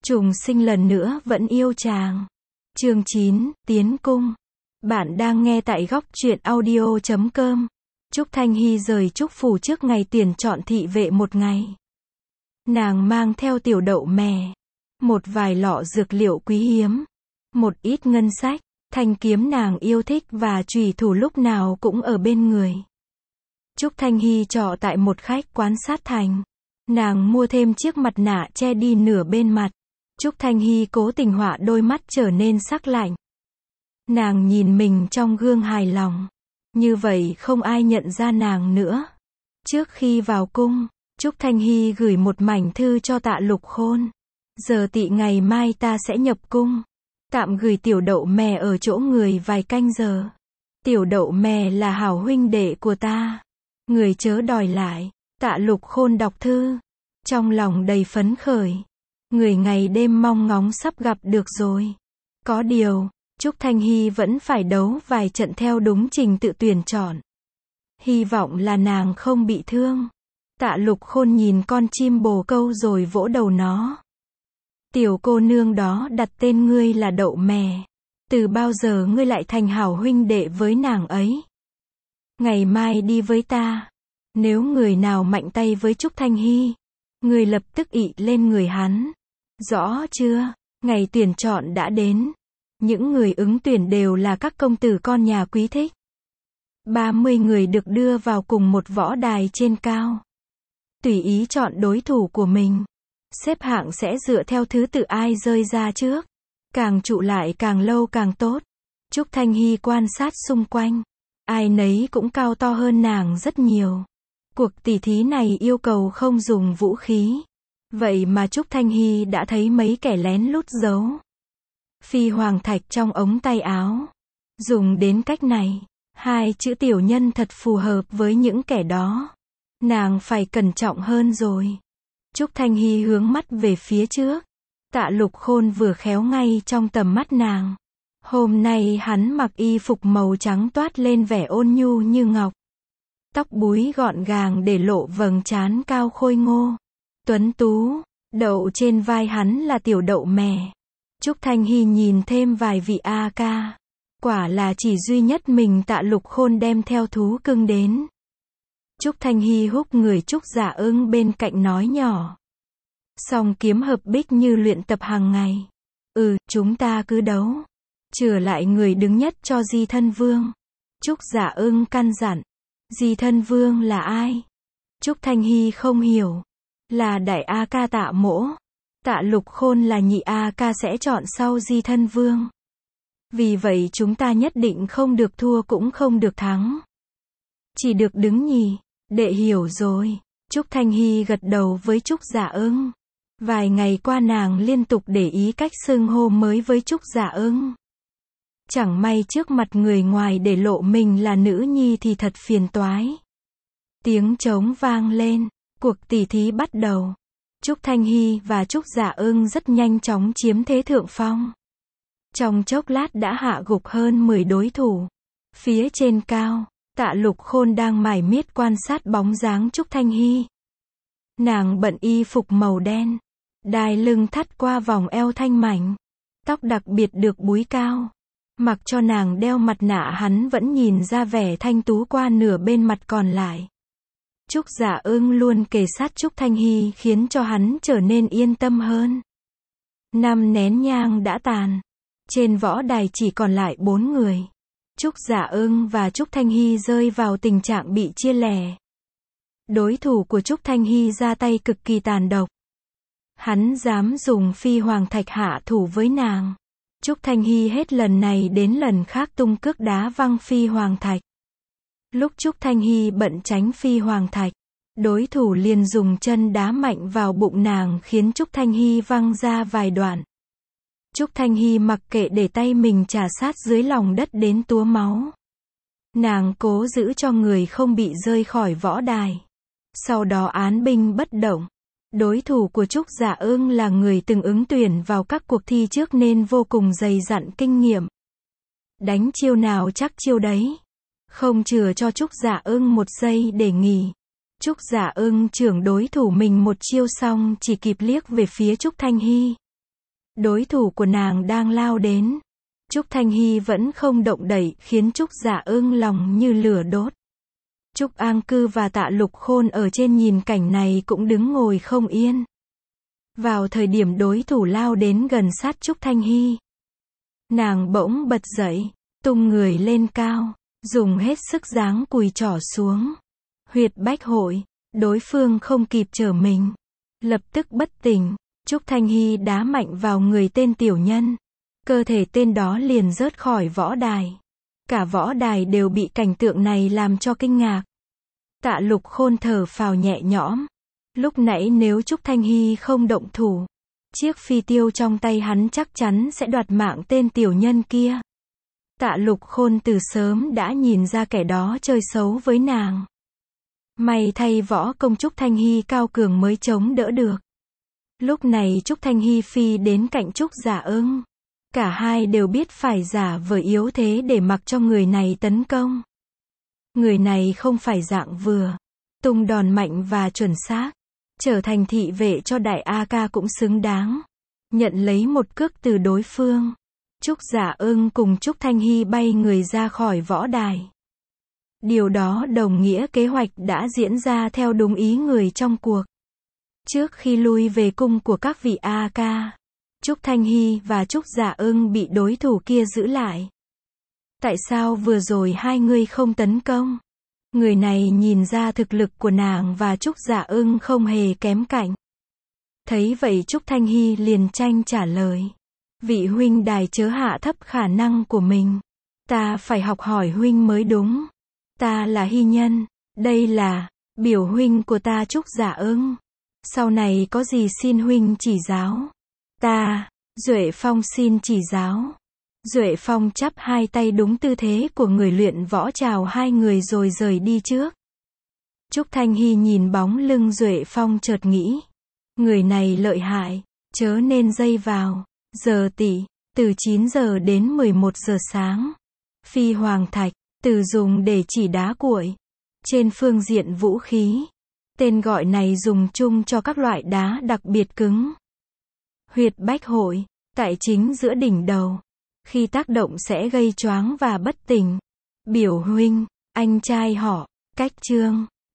Trùng sinh lần nữa vẫn yêu chàng. Chương 9, Tiến Cung. Bạn đang nghe tại góc truyện audio.com. Trúc Thanh Hy rời Trúc Phủ trước ngày tuyển chọn thị vệ một ngày. Nàng mang theo tiểu đậu mè, một vài lọ dược liệu quý hiếm, một ít ngân sách, thanh kiếm nàng yêu thích và chùy thủ lúc nào cũng ở bên người. Trúc Thanh Hy trọ tại một khách quán sát thành. Nàng mua thêm chiếc mặt nạ che đi nửa bên mặt. Trúc Thanh Hy cố tình họa đôi mắt trở nên sắc lạnh. Nàng nhìn mình trong gương hài lòng. Như vậy không ai nhận ra nàng nữa. Trước khi vào cung, Trúc Thanh Hy gửi một mảnh thư cho Tạ Lục Khôn. Giờ tị ngày mai ta sẽ nhập cung. Tạm gửi tiểu đậu mè ở chỗ người vài canh giờ. Tiểu đậu mè là hảo huynh đệ của ta. Người chớ đòi lại. Tạ Lục Khôn đọc thư. Trong lòng đầy phấn khởi. Người ngày đêm mong ngóng sắp gặp được rồi. Có điều, Trúc Thanh Hy vẫn phải đấu vài trận theo đúng trình tự tuyển chọn. Hy vọng là nàng không bị thương. Tạ Lục Khôn nhìn con chim bồ câu rồi vỗ đầu nó. Tiểu cô nương đó đặt tên ngươi là Đậu Mè. Từ bao giờ ngươi lại thành hảo huynh đệ với nàng ấy? Ngày mai đi với ta. Nếu người nào mạnh tay với Trúc Thanh Hy, ngươi lập tức ị lên người hắn. Rõ chưa? Ngày tuyển chọn đã đến. Những người ứng tuyển đều là các công tử con nhà quý thích. 30 người được đưa vào cùng một võ đài trên cao. Tùy ý chọn đối thủ của mình. Xếp hạng sẽ dựa theo thứ tự ai rơi ra trước. Càng trụ lại càng lâu càng tốt. Trúc Thanh Hy quan sát xung quanh. Ai nấy cũng cao to hơn nàng rất nhiều. Cuộc tỉ thí này yêu cầu không dùng vũ khí. Vậy mà Trúc Thanh Hy đã thấy mấy kẻ lén lút giấu phi hoàng thạch trong ống tay áo. Dùng đến cách này, hai chữ tiểu nhân thật phù hợp với những kẻ đó. Nàng phải cẩn trọng hơn rồi. Trúc Thanh Hy hướng mắt về phía trước. Tạ Lục Khôn vừa khéo ngay trong tầm mắt nàng. Hôm nay hắn mặc y phục màu trắng toát lên vẻ ôn nhu như ngọc. Tóc búi gọn gàng để lộ vầng trán cao khôi ngô. Tuấn tú, đậu trên vai hắn là tiểu đậu mè. Trúc Thanh Hy nhìn thêm vài vị A ca. Quả là chỉ duy nhất mình Tạ Lục Khôn đem theo thú cưng đến. Trúc Thanh Hy húc người Trúc Dạ Ưng bên cạnh nói nhỏ. Song kiếm hợp bích như luyện tập hàng ngày. Chúng ta cứ đấu. Chừa lại người đứng nhất cho Di Thân Vương. Trúc Dạ Ưng căn dặn. Di Thân Vương là ai? Trúc Thanh Hy không hiểu. Là đại A ca Tạ Mỗ. Tạ Lục Khôn là nhị A ca sẽ chọn sau Di Thân Vương. Vì vậy chúng ta nhất định không được thua cũng không được thắng. Chỉ được đứng nhì. Đệ hiểu rồi. Trúc Thanh Hy gật đầu với Trúc Dạ Ưng. Vài ngày qua nàng liên tục để ý cách xưng hô mới với Trúc Dạ Ưng. Chẳng may trước mặt người ngoài để lộ mình là nữ nhi thì thật phiền toái. Tiếng trống vang lên. Cuộc tỉ thí bắt đầu. Trúc Thanh Hy và Trúc Dạ Ưng rất nhanh chóng chiếm thế thượng phong. Trong chốc lát đã hạ gục hơn 10 đối thủ. Phía trên cao, Tạ Lục Khôn đang mải miết quan sát bóng dáng Trúc Thanh Hy. Nàng bận y phục màu đen. Đai lưng thắt qua vòng eo thanh mảnh. Tóc đặc biệt được búi cao. Mặc cho nàng đeo mặt nạ hắn vẫn nhìn ra vẻ thanh tú qua nửa bên mặt còn lại. Trúc Dạ Ưng luôn kề sát Trúc Thanh Hy khiến cho hắn trở nên yên tâm hơn. 5 nén nhang đã tàn. Trên võ đài chỉ còn lại 4 người. Trúc Dạ Ưng và Trúc Thanh Hy rơi vào tình trạng bị chia lẻ. Đối thủ của Trúc Thanh Hy ra tay cực kỳ tàn độc. Hắn dám dùng phi hoàng thạch hạ thủ với nàng. Trúc Thanh Hy hết lần này đến lần khác tung cước đá văng phi hoàng thạch. Lúc Trúc Thanh Hy bận tránh phi hoàng thạch, đối thủ liền dùng chân đá mạnh vào bụng nàng khiến Trúc Thanh Hy văng ra vài đoạn. Trúc Thanh Hy mặc kệ để tay mình trà sát dưới lòng đất đến túa máu. Nàng cố giữ cho người không bị rơi khỏi võ đài. Sau đó án binh bất động. Đối thủ của Trúc Dạ Ưng là người từng ứng tuyển vào các cuộc thi trước nên vô cùng dày dặn kinh nghiệm. Đánh chiêu nào chắc chiêu đấy. Không chừa cho Trúc Dạ Ưng một giây để nghỉ. Trúc Dạ Ưng chưởng đối thủ mình một chiêu xong chỉ kịp liếc về phía Trúc Thanh Hy. Đối thủ của nàng đang lao đến. Trúc Thanh Hy vẫn không động đậy, khiến Trúc Dạ Ưng lòng như lửa đốt. Trúc An Cư và Tạ Lục Khôn ở trên nhìn cảnh này cũng đứng ngồi không yên. Vào thời điểm đối thủ lao đến gần sát Trúc Thanh Hy, nàng bỗng bật dậy, tung người lên cao, dùng hết sức giáng cùi trỏ xuống. Huyệt bách hội, đối phương không kịp trở mình, lập tức bất tỉnh. Trúc Thanh Hy đá mạnh vào người tên tiểu nhân. Cơ thể tên đó liền rớt khỏi võ đài. Cả võ đài đều bị cảnh tượng này làm cho kinh ngạc. Tạ Lục Khôn thở phào nhẹ nhõm. Lúc nãy nếu Trúc Thanh Hy không động thủ, chiếc phi tiêu trong tay hắn chắc chắn sẽ đoạt mạng tên tiểu nhân kia. Tạ Lục Khôn từ sớm đã nhìn ra kẻ đó chơi xấu với nàng. May thay võ công Trúc Thanh Hy cao cường mới chống đỡ được. Lúc này Trúc Thanh Hy phi đến cạnh Trúc Dạ Ưng. Cả hai đều biết phải giả vờ yếu thế để mặc cho người này tấn công. Người này không phải dạng vừa, tung đòn mạnh và chuẩn xác, trở thành thị vệ cho đại A Ca cũng xứng đáng. Nhận lấy một cước từ đối phương, Trúc Dạ Ưng cùng Trúc Thanh Hy bay người ra khỏi võ đài. Điều đó đồng nghĩa kế hoạch đã diễn ra theo đúng ý người trong cuộc. Trước khi lui về cung của các vị A Ca, Trúc Thanh Hy và Trúc Dạ Ưng bị đối thủ kia giữ lại. Tại sao vừa rồi hai người không tấn công? Người này nhìn ra thực lực của nàng và Trúc Dạ Ưng không hề kém cạnh. Thấy vậy Trúc Thanh Hy liền tranh trả lời. Vị huynh đài chớ hạ thấp khả năng của mình. Ta phải học hỏi huynh mới đúng. Ta là Hy Nhân, đây là biểu huynh của ta Trúc Dạ Ưng. Sau này có gì xin huynh chỉ giáo. Ta, Duệ Phong xin chỉ giáo. Duệ Phong chắp hai tay đúng tư thế của người luyện võ chào hai người rồi rời đi trước. Trúc Thanh Hy nhìn bóng lưng Duệ Phong chợt nghĩ. Người này lợi hại, chớ nên dây vào. Giờ tỉ, từ 9 giờ đến 11 giờ sáng. Phi hoàng thạch, từ dùng để chỉ đá cuội. Trên phương diện vũ khí, tên gọi này dùng chung cho các loại đá đặc biệt cứng. Huyệt bách hội, tại chính giữa đỉnh đầu. Khi tác động sẽ gây choáng và bất tỉnh. Biểu huynh, anh trai họ, cách trương.